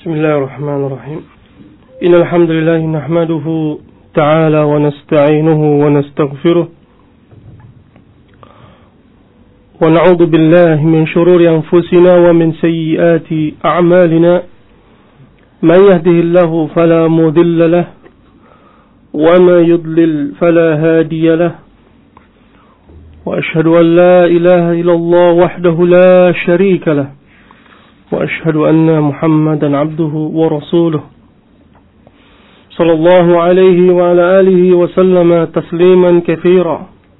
بسم الله الرحمن الرحيم إن الحمد لله نحمده تعالى ونستعينه ونستغفره ونعوذ بالله من شرور أنفسنا ومن سيئات أعمالنا من يهده الله فلا مضل له وما يضلل فلا هادي له وأشهد أن لا إله إلا الله وحده لا شريك له وأشهد أن محمدا عبده ورسوله صلى الله عليه وعلى آله وسلم تسليما كثيرا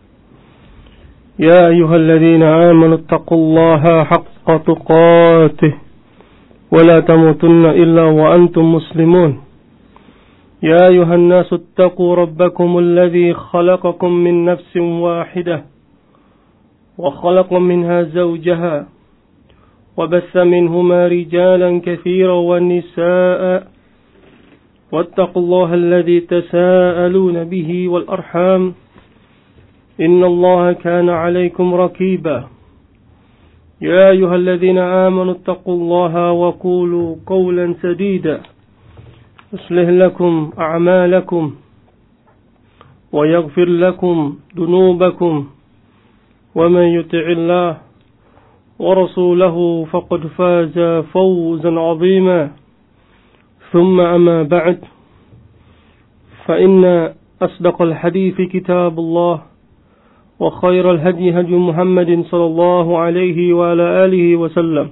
يا أيها الذين آمنوا اتقوا الله حق تقاته ولا تموتن إلا وأنتم مسلمون يا أيها الناس اتقوا ربكم الذي خلقكم من نفس واحدة وخلق منها زوجها وبث منهما رجالا كثيرا والنساء واتقوا الله الذي تساءلون به والأرحام إن الله كان عليكم رقيبا يا أيها الذين آمنوا اتقوا الله وقولوا قولا سديدا يصلح لكم أعمالكم ويغفر لكم ذنوبكم ومن يطع الله ورسوله فقد فاز فوزا عظيما ثم أما بعد فإن أصدق الحديث كتاب الله وخير الهدي هدي محمد صلى الله عليه وعلى آله وسلم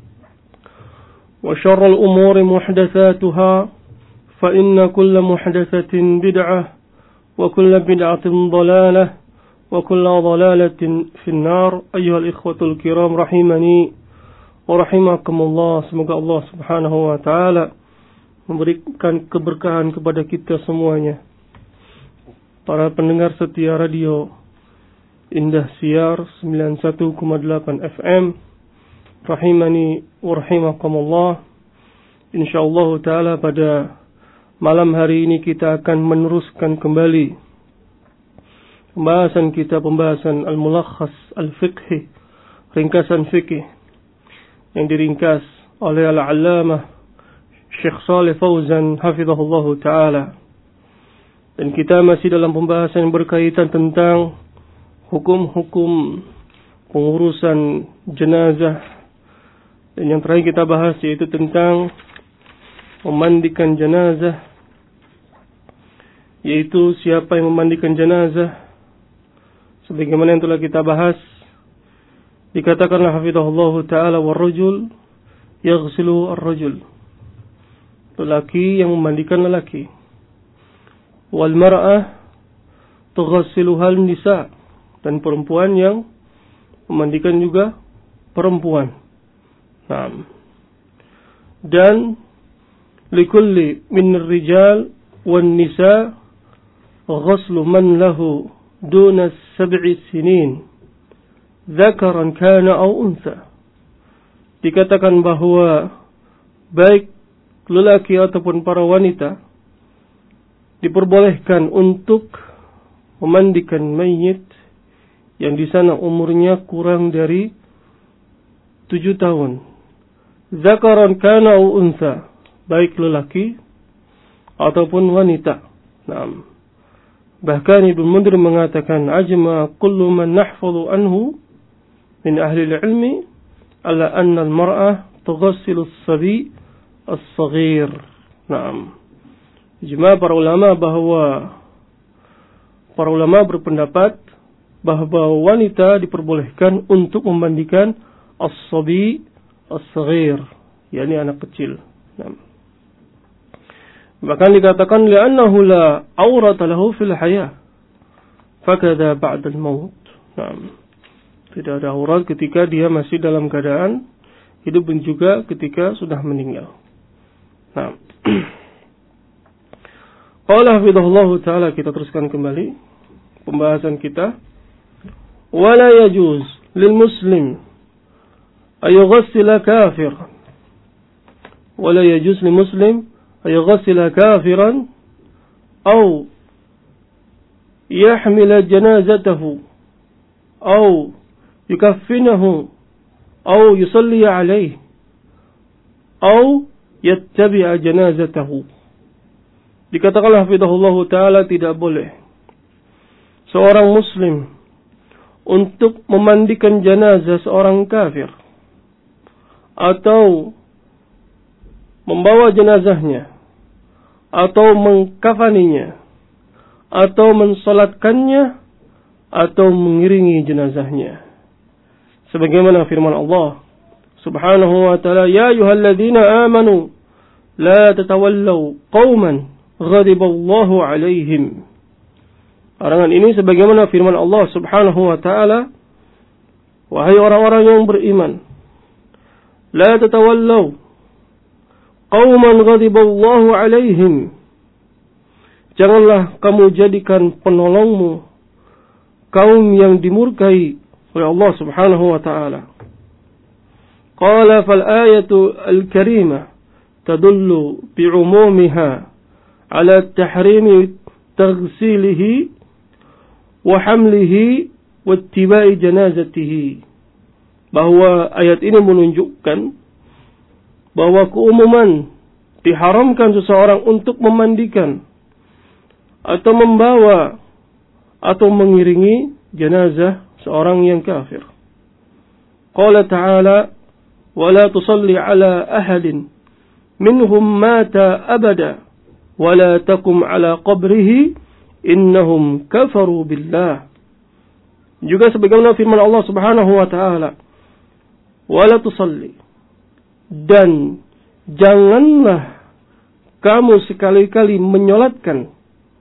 وشر الأمور محدثاتها فإن كل محدثة بدعة وكل بدعة ضلالة وكل ضلالة في النار أيها الإخوة الكرام رحمني ورحمكم الله. Semoga Allah Subhanahu wa taala memberikan keberkahan kepada kita semuanya. Para pendengar setia radio Indah Siar 91,8 FM rahimani wa rahimakumullah. Insyaallah taala pada malam hari ini kita akan meneruskan kembali pembahasan Al-Mulakhas Al-Fiqhi, ringkasan fikih yang diringkas oleh Al-Allamah Syekh Shalih Fauzan hafizahullah ta'ala. Dan kita masih dalam pembahasan yang berkaitan tentang hukum-hukum pengurusan jenazah. Dan yang terakhir kita bahas yaitu tentang memandikan jenazah, yaitu siapa yang memandikan jenazah. Sebagaimana yang telah kita bahas, dikatakanlah hafizahullah ta'ala warrajul yaghsilu ar-rajul, lelaki yang memandikan lelaki, wal mar'ah tughsiluhal nisa, dan perempuan yang memandikan juga perempuan. Naam. Dan likulli min ar-rijal wan nisa ghaslu man lahu duna 7 sinin dzakaran kana aw untha. Dikatakan bahwa baik lelaki ataupun para wanita diperbolehkan untuk memandikan mayit yang di sana umurnya kurang dari 7 tahun. Dzakaran kana aw untha, baik lelaki ataupun wanita. Naam. Bahkan Ibnu Mundir mengatakan ajma kullu man nahfazu anhu min ahli al-ilmi ala anna al-mar'ah tughassilu as-sabi as-saghir. Naam. Ijma para ulama berpendapat bahwa wanita diperbolehkan untuk memandikan as-sabi as-saghir, yakni anak kecil. Naam. Bahkan dikatakan li'annahu la aurata lahu fil hayah fakadha ba'da al-maut. Naam. Tidak ada aurat ketika dia masih dalam keadaan hidup dan juga ketika sudah meninggal. Naam. Qala hafizahullah ta'ala, kita teruskan kembali pembahasan kita. Wala yajuz lil muslim ay yughassila kafir. Wala yajuz lil muslim يغسل كافرا أو يحمل جنازته أو يكفنه أو يصلي عليه أو yattabi'a janazatahu. Dikatakan hafizahullah ta'ala tidak boleh seorang muslim untuk memandikan jenazah seorang kafir atau membawa jenazahnya atau mengkafaninya atau mensolatkannya atau mengiringi jenazahnya. Sebagaimana firman Allah Subhanahu wa ta'ala, ya ayyuhalladzina amanu la tatawallaw qauman ghadiballahu alaihim. Larangan ini sebagaimana firman Allah Subhanahu wa ta'ala, wahai orang-orang yang beriman, la tatawallaw qauman ghadiballahu alaihim. Janganlah kamu jadikan penolongmu kaum yang dimurkai oleh Allah Subhanahu wa ta'ala. Qala fal ayatu al-karimah tadullu bi'umumiha ala tahrimi taghsilihi wa hamlihi wa ittiba'i janazatihi. Bahwa ayat ini menunjukkan bahwa keumuman diharamkan seseorang untuk memandikan atau membawa atau mengiringi jenazah seorang yang kafir. Qala ta'ala, wa la tusalli ala ahadin minhum mata abada wa la takum ala qabrihi innahum kafaru billah. Juga sebagaimana firman Allah Subhanahu wa ta'ala, wala tusalli, dan janganlah kamu sekali-kali menyolatkan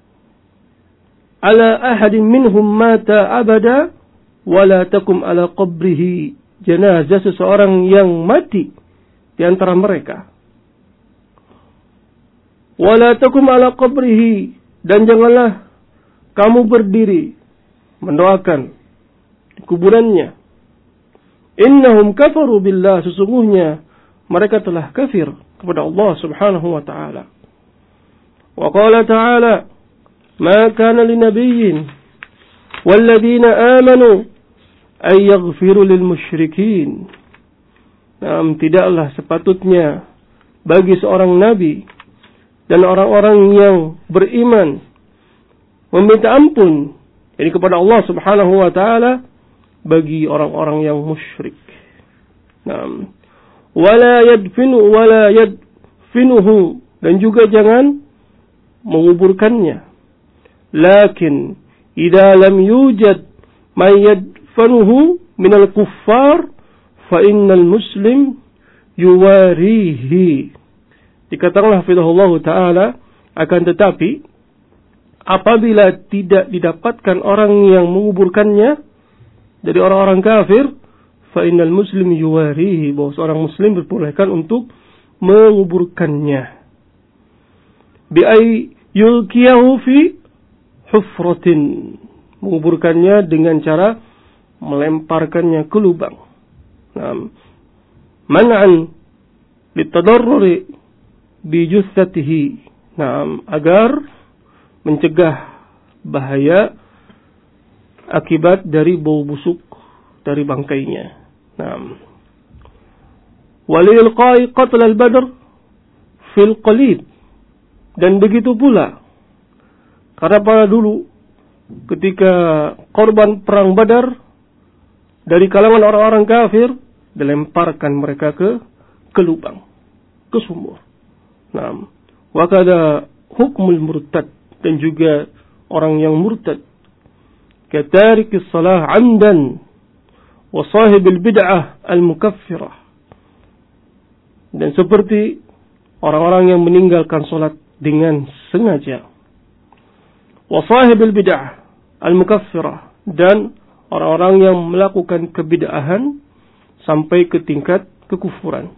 ala ahadin minhum mata abada wala takum ala qabrihi, jenazah seseorang yang mati di antara mereka. Wala takum ala qabrihi, dan janganlah kamu berdiri mendoakan di kuburannya. Innahum kafaru billah, sesungguhnya mereka telah kafir kepada Allah Subhanahu wa ta'ala. Wa qala ta'ala, ma kana linabiyyin walladzina amanu ay yaghfiru lil musyrikin. Tidaklah sepatutnya bagi seorang nabi dan orang-orang yang beriman meminta ampun ini kepada Allah Subhanahu wa ta'ala bagi orang-orang yang musyrik. Wala yadfinuhu, dan juga jangan menguburkannya. Lakin idza lam yujad man yadfanuhu minal kuffar fa innal muslim yuwarihi. Dikatakan hafizahullah ta'ala, akan tetapi apabila tidak didapatkan orang yang menguburkannya dari orang-orang kafir, fa innal muslim yuwarihi, bahwa seorang muslim diperbolehkan untuk menguburkannya. Bi ay yulqiyahu fi hufratin, menguburkannya dengan cara melemparkannya ke lubang. Man'an litadarruri bi jussatihi, agar mencegah bahaya akibat dari bau busuk dari bangkainya. Walilqai qatl al-badr fil qalib, dan begitu pula karena pada dulu ketika korban perang Badar dari kalangan orang-orang kafir, dilemparkan mereka ke lubang, ke sumur. Wa kada hukmul murtad, dan juga orang yang murtad, katarikis salah amdan wa sahibil bid'ah al-mukaffirah, dan seperti orang-orang yang meninggalkan salat dengan sengaja, wa sahibil bid'ah al-mukaffirah, dan orang-orang yang melakukan kebid'ahan sampai ke tingkat kekufuran.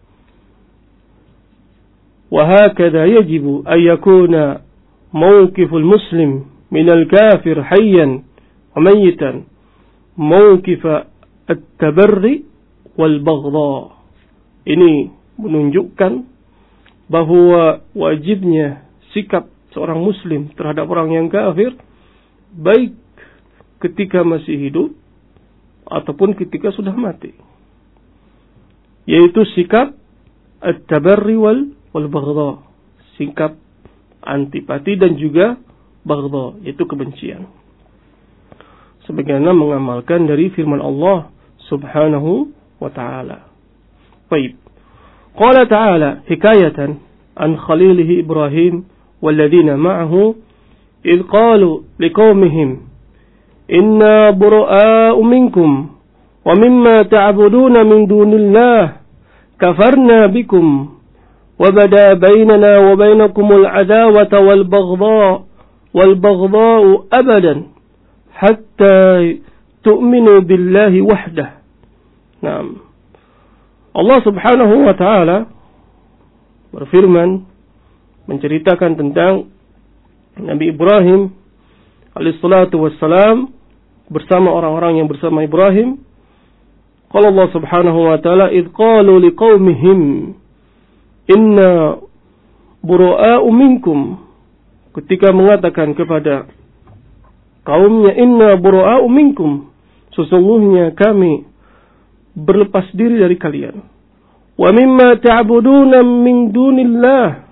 Wa hakadha yajibu an yakuna mawqiful muslim minal kafir hayyan wa mayyitan mawqifa at-tabarri wal baghdha. Ini menunjukkan bahwa wajibnya sikap seorang muslim terhadap orang yang kafir, baik ketika masih hidup ataupun ketika sudah mati, yaitu sikap at-tabarri wal baghdha, sikap antipati dan juga baghdha, yaitu kebencian. Sebagaimana mengamalkan dari firman Allah Subhanahu wa ta'ala. Baik. Qala ta'ala hikayatan an khalilihi Ibrahim walladzina ma'ahu idh qalu liqaumihim inna bura'a'u minkum wa mimma ta'buduna min dunillah kafarna bikum wa bada bainana wa bainakumul adawata wal baghdha'u abadan hatta tu'minu billahi wahdah. Naam. Allah Subhanahu wa ta'ala berfirman menceritakan tentang Nabi Ibrahim alaihissalatu wassalam bersama orang-orang yang bersama Ibrahim. Qala Allah Subhanahu wa ta'ala idh qalu liqaumihim inna bura'a'u minkum, ketika mengatakan kepada kaumnya, inna bura'a'u minkum, sesungguhnya kami berlepas diri dari kalian. Wa mimma ta'buduna min dunillah,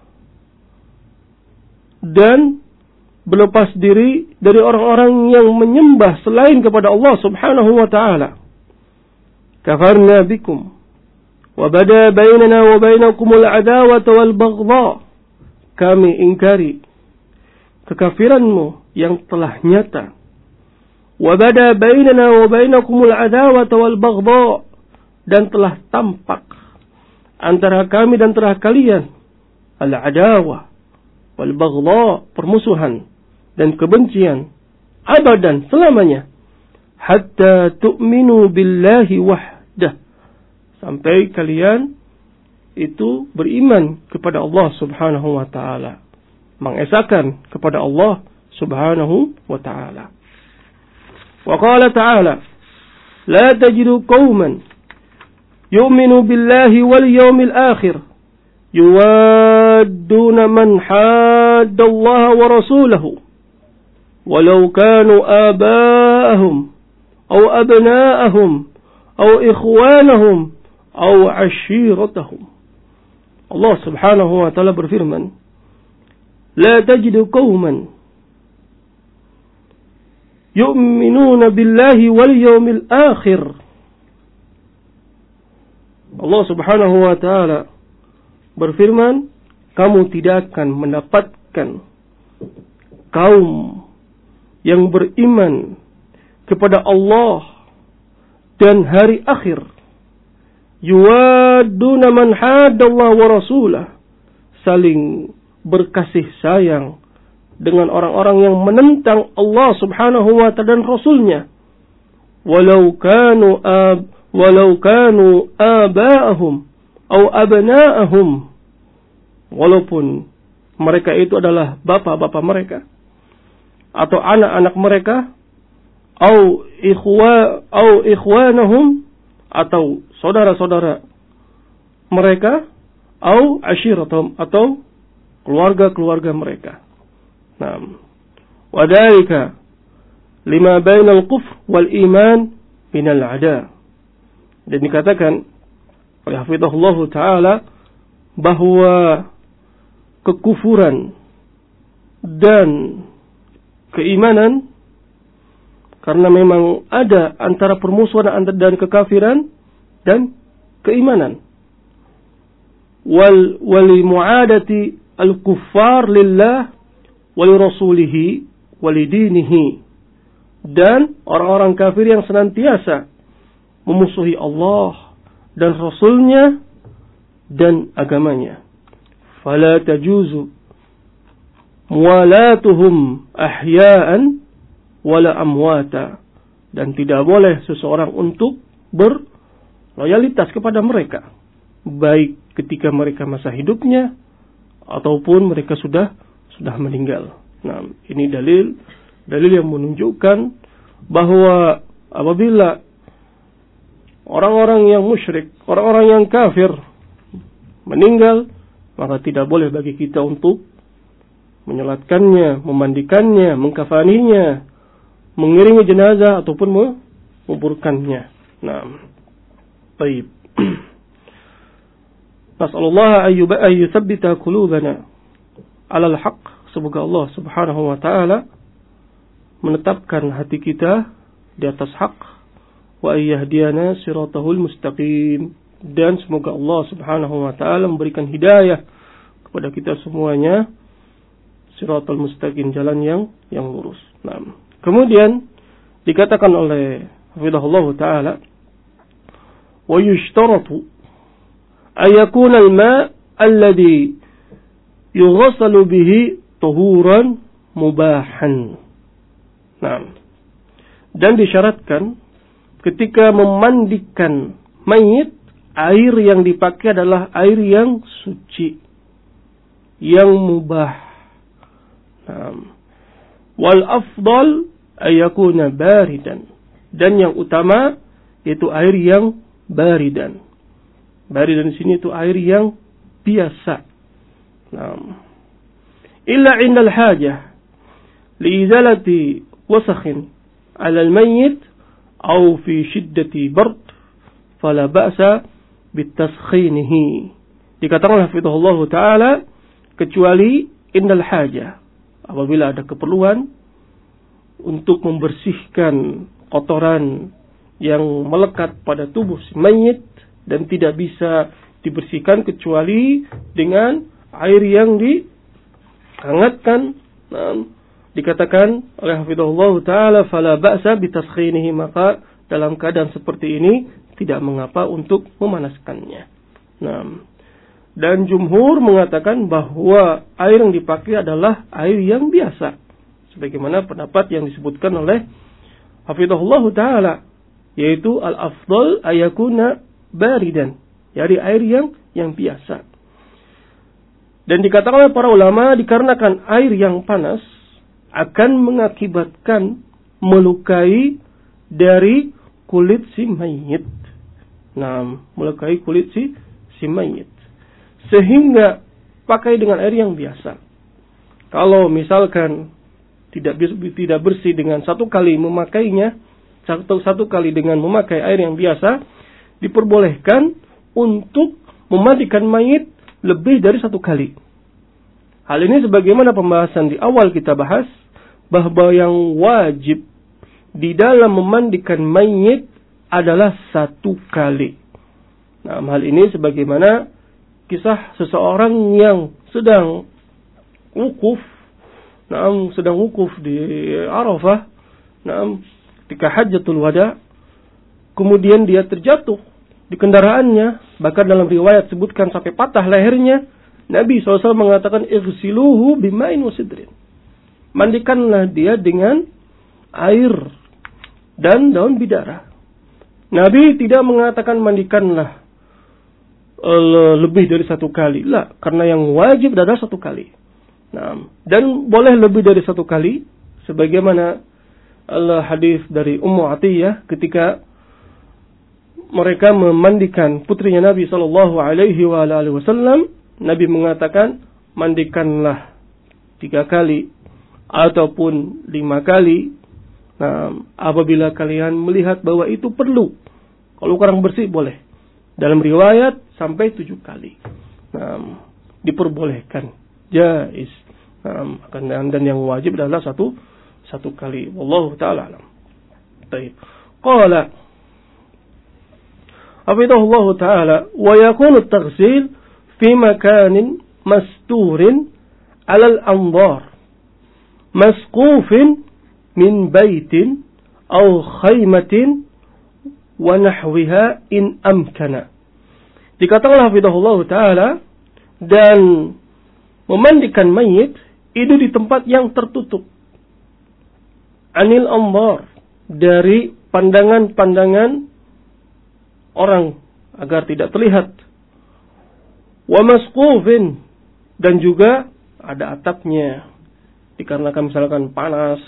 dan berlepas diri dari orang-orang yang menyembah selain kepada Allah Subhanahu wa ta'ala. Kafarna bikum wa bada bainana wa bainakumul adawata wal baghdha, kami ingkari kekafiranmu yang telah nyata. Wa bada bainana wa bainakumul adawata wal baghdha, dan telah tampak antara kami dan antara kalian al-adawah wal baghdha, permusuhan dan kebencian, abadan, selamanya, hatta tu'minu billahi wahdah, sampai kalian itu beriman kepada Allah Subhanahu wa ta'ala, mengesahkan kepada Allah Subhanahu wa ta'ala. Wa qala ta'ala la tajidu qauman yu'minu billahi wal yawmil akhir yuwadduna man hadda Allah wa rasulahu walau kanu aba'ahum aw abna'ahum aw ikhwanahum aw ashiratahum. Allah Subhanahu wa ta'ala berfirman, la tajidu qauman yu'minuna billahi wal yawmil akhir. Allah Subhanahu wa ta'ala berfirman, kamu tidak akan mendapatkan kaum yang beriman kepada Allah dan hari akhir, yuwadduna man hadallahu wa rasulah, saling berkasih sayang dengan orang-orang yang menentang Allah Subhanahu wa ta'ala dan Rasulnya, walau kanu aba'ahum atau abna'ahum, walaupun mereka itu adalah bapak-bapak mereka atau anak-anak mereka, atau ikhwanahum, atau saudara-saudara mereka, atau ashiratum, atau keluarga-keluarga mereka. Naam. Wa dzalika lima bainal kufr wal iman minal ada. Dan dikatakan oleh hafizahullah taala bahwa kekufuran dan keimanan, karena memang ada antara permusuhan dan kekafiran dan keimanan. Wal mu'adati al-kuffar lillah wali rasulihi wali dinihi, dan orang-orang kafir yang senantiasa memusuhi Allah dan Rasulnya dan agamanya. Fala tajuzu muwalatuhum ahya'an wala amwata, dan tidak boleh seseorang untuk berloyalitas kepada mereka, baik ketika mereka masa hidupnya ataupun mereka sudah meninggal. Nah, ini dalil yang menunjukkan bahwa apabila orang-orang yang musyrik, orang-orang yang kafir meninggal, maka tidak boleh bagi kita untuk menyolatkannya, memandikannya, mengkafaninya, mengiringi jenazah ataupun menguburkannya. Nah, baik. Nas'alullah ayyuthabbita qulubana 'alal haqq. Semoga Allah Subhanahu wa taala menetapkan hati kita di atas hak, wa ayyahdiyana siratahul mustaqim, dan semoga Allah Subhanahu wa taala memberikan hidayah kepada kita semuanya siratal mustaqim, jalan yang lurus. Nah, kemudian dikatakan oleh hafizahullah taala, wa yushtaratu ayakuna al-ma' alladhi yughassalu bihi tuhuran mubahan. Nah, dan disyaratkan ketika memandikan mayit, air yang dipakai adalah air yang suci, yang mubah. Nah, wal afdal ayakuna baridan, dan yang utama yaitu air yang baridan. Baridan di sini itu air yang biasa. Nah, illa indal hajah liizalati wasakhin ala al-mayyit aw fi shiddati bard fala ba'sa bitaskhinihi. Dikatakan hafizahullah taala, kecuali indal hajah, apabila ada keperluan untuk membersihkan kotoran yang melekat pada tubuh si mayit dan tidak bisa dibersihkan kecuali dengan air yang dihangatkan. Nah, dikatakan oleh hafizahullah taala fala ba'sa bitaskhinihi, maka dalam keadaan seperti ini tidak mengapa untuk memanaskannya. Nah, dan jumhur mengatakan bahwa air yang dipakai adalah air yang biasa, sebagaimana pendapat yang disebutkan oleh hafizahullah taala, yaitu al-afdal ayakuna baridan, dari air yang biasa. Dan dikatakan oleh para ulama, dikarenakan air yang panas akan mengakibatkan melukai dari kulit si mayit. Nah, melukai kulit si mayit, sehingga pakai dengan air yang biasa. Kalau misalkan tidak bersih dengan satu kali memakainya, satu kali dengan memakai air yang biasa, diperbolehkan untuk memandikan mayit lebih dari satu kali. Hal ini sebagaimana pembahasan di awal kita bahas, bahwa yang wajib di dalam memandikan mayit adalah satu kali. Nah, hal ini sebagaimana kisah seseorang yang sedang wukuf di Arafah, ketika Hajjatul Wada, kemudian dia terjatuh di kendaraannya, bahkan dalam riwayat sebutkan sampai patah lehernya. Nabi SAW mengatakan, ighsiluhu bima'in wa sidrin, mandikanlah dia dengan air dan daun bidara. Nabi tidak mengatakan mandikanlah lebih dari satu kali, lah, karena yang wajib adalah satu kali. Nah, dan boleh lebih dari satu kali, sebagaimana hadis dari Ummu Atiyah ketika mereka memandikan putrinya Nabi sallallahu alaihi wasallam, Nabi mengatakan, mandikanlah 3 kali ataupun 5 kali. Nah, apabila kalian melihat bahwa itu perlu, kalau kurang bersih boleh. Dalam riwayat sampai 7 kali. Nah, diperbolehkan, jaiz. Dan yang wajib adalah satu kali. Wallahu ta'ala alam. Baik. Qala hafizahullah ta'ala, wa yakunu at-taghsil fi makanin masturin 'ala al-anbar masqufin min baitin aw khaymatin wa nahwiha in amkana. Dikatakan hafizahullah ta'ala, dan memandikan mayit itu di tempat yang tertutup, anil anbar, dari pandangan-pandangan orang agar tidak terlihat, wa masqufin, dan juga ada atapnya, dikarenakan misalkan panas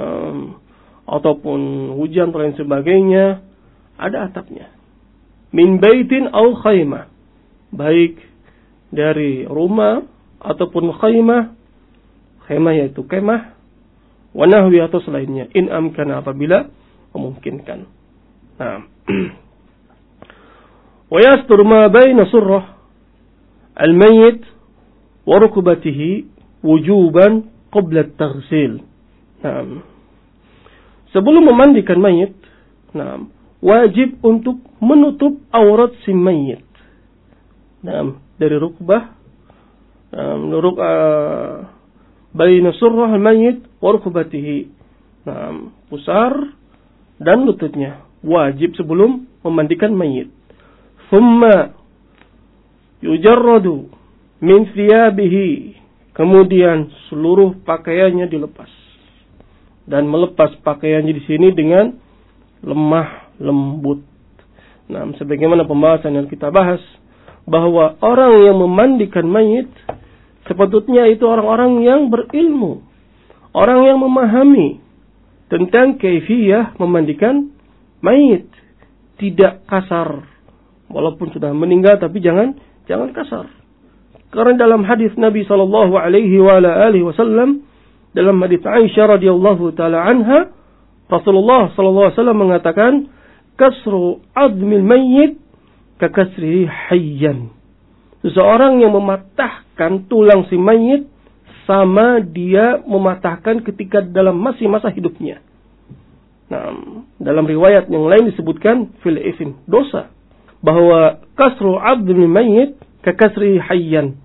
ataupun hujan dan lain sebagainya, ada atapnya. Min baitin au khaymah, baik dari rumah ataupun khaymah. Khaymah yaitu kemah, wa nahwi atau selainnya, in amkana, apabila memungkinkan. Nah, wa yastur ma baina surrah al-mayyit wa rukbatihi wujuban qabla at-taghsil. Nah, sebelum memandikan mayit, wajib untuk menutup aurat si mayit. Dari rukbah, baina surrah al-mayyit wa rukbatihi. Pusar dan lututnya wajib sebelum memandikan mayit. Thumma yujarradu min thiyabihi. Kemudian seluruh pakaiannya dilepas. Dan melepas pakaiannya di sini dengan lemah lembut. Sebagaimana pembahasan yang kita bahas, bahwa orang yang memandikan mayit sepatutnya itu orang-orang yang berilmu, orang yang memahami tentang kaifiyah memandikan mayit, tidak kasar. Walaupun sudah meninggal, tapi jangan kasar. Karena dalam hadis Nabi sallallahu alaihi wasallam, dalam hadis Aisyah radhiyallahu taala anha, Rasulullah sallallahu alaihi wasallam mengatakan, kasru admil mayyit ka kasrihi hayyan. Seseorang yang mematahkan tulang si mayit sama dia mematahkan ketika dalam masih masa hidupnya. Dalam riwayat yang lain disebutkan fil ithm, dosa, bahwa kasru admil mayyit ka kasrihi hayyan.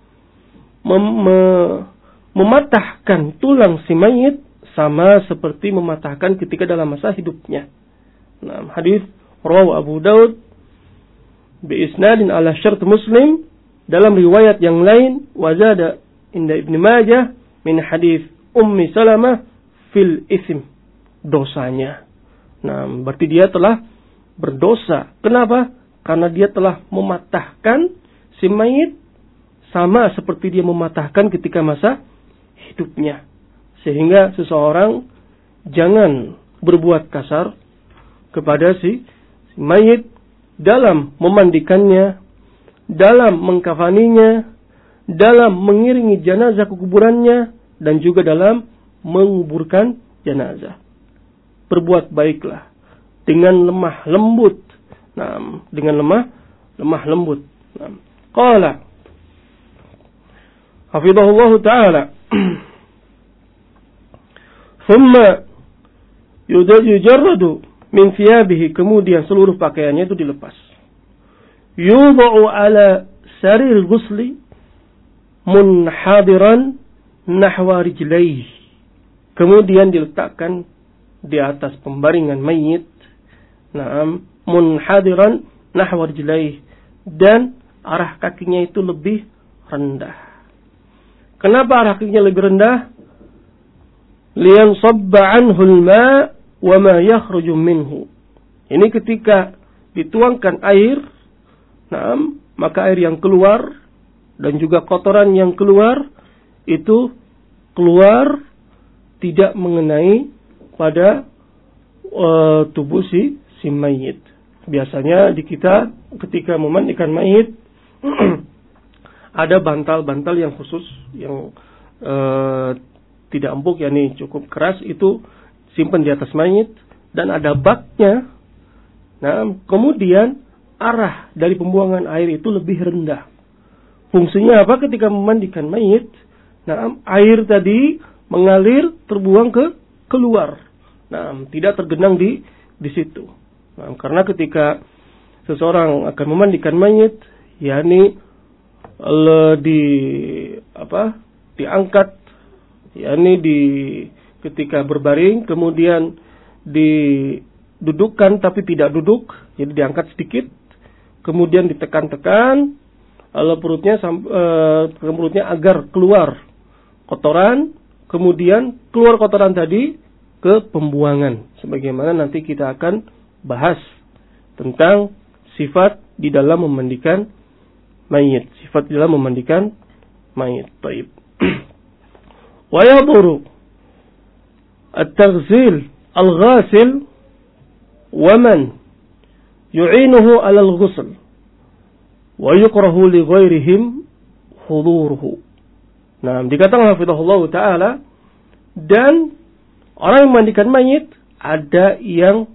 Mematahkan tulang si mayit sama seperti mematahkan ketika dalam masa hidupnya. Hadis rawahu Abu Daud bi isnadin ala syart Muslim, dalam riwayat yang lain wazada inda Ibnu Majah min hadis Ummi Salamah fil ithm, dosanya. Berarti dia telah berdosa. Kenapa? Karena dia telah mematahkan si mayit sama seperti dia mematahkan ketika masa hidupnya. Sehingga seseorang jangan berbuat kasar kepada si mayit dalam memandikannya, dalam mengkafaninya, dalam mengiringi jenazah ke kuburannya, dan juga dalam menguburkan jenazah. Berbuat baiklah dengan lemah lembut. Dengan lemah lembut. Qala hafidhahullah ta'ala, thumma yujarradu min thiyabihi, kemudian seluruh pakaiannya itu dilepas. Yudha'u ala sarir ghusli munhadiran nahwa rijlaihi, kemudian diletakkan di atas pembaringan mayit, munhadiran nahwa rijlaihi, dan arah kakinya itu lebih rendah. Kenapa arah kakinya lebih rendah? Liyansabba anhu al-ma' wa ma yakhruju minhu. Ini ketika dituangkan air, maka air yang keluar dan juga kotoran yang keluar itu keluar tidak mengenai pada tubuh si mayit. Biasanya di kita ketika memandikan mayit ada bantal-bantal yang khusus yang tidak empuk, yakni cukup keras, itu simpan di atas mayit, dan ada baknya. Kemudian arah dari pembuangan air itu lebih rendah. Fungsinya apa? Ketika memandikan mayit, air tadi mengalir terbuang keluar. Tidak tergenang di situ. Karena ketika seseorang akan memandikan mayit, yakni diangkat, yakni ketika berbaring, kemudian didudukkan tapi tidak duduk, jadi diangkat sedikit, kemudian ditekan-tekan perutnya agar keluar kotoran, kemudian keluar kotoran tadi ke pembuangan. Sebagaimana nanti kita akan bahas tentang sifat di dalam memandikan mayit. Sifat di dalam memandikan mayit. Baik. Wa yadhuru at-taghsil al-ghasil wa man yu'inuhu 'ala al-ghusl wa yukrahu li ghairihim huduruhu. Dikatakan hafizahullah taala, dan orang yang memandikan mayit ada yang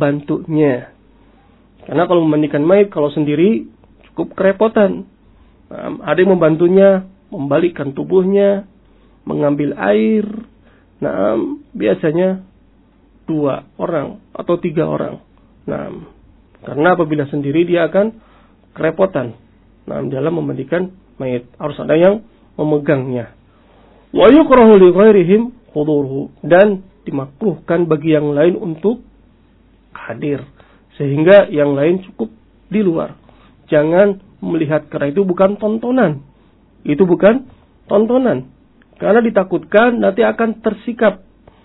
membantunya. Karena kalau memandikan mayit kalau sendiri cukup kerepotan. Ada yang membantunya membalikkan tubuhnya, mengambil air. Biasanya 2 orang atau 3 orang. Karena apabila sendiri dia akan kerepotan dalam memandikan mayit. Harus ada yang memegangnya. Wa yukrahu li ghairihim huduruhu, dan dimakruhkan bagi yang lain untuk hadir, sehingga yang lain cukup di luar. Jangan melihat, karena itu bukan tontonan. Itu bukan tontonan. Karena ditakutkan nanti akan tersingkap.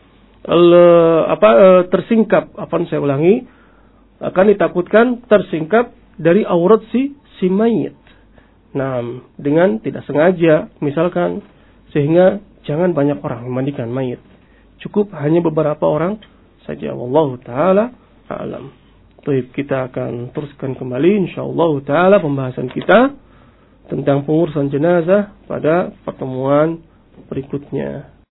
Akan ditakutkan tersingkap dari aurat si mayit. Dengan tidak sengaja misalkan, sehingga jangan banyak orang memandikan mayit. Cukup hanya beberapa orang saja. Wallahu taala a'lam. Baik, kita akan teruskan kembali insyaallah taala pembahasan kita tentang pengurusan jenazah pada pertemuan berikutnya.